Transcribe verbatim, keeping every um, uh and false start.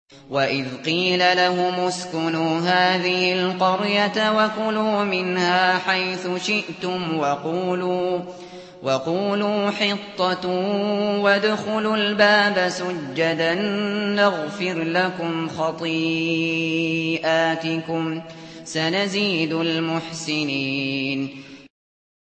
وَإِذْ قِيلَ لَهُمُ اسْكُنُوا هَٰذِهِ الْقَرْيَةَ وَكُلُوا مِنْهَا حَيْثُ شِئْتُمْ وَقُولُوا حِطَّةٌ وَادْخُلُوا الْبَابَ سُجَّدًا نَّغْفِرْ لَكُمْ خَطِيئَاتِكُمْ ۚ سَنَزِيدُ الْمُحْسِنِينَ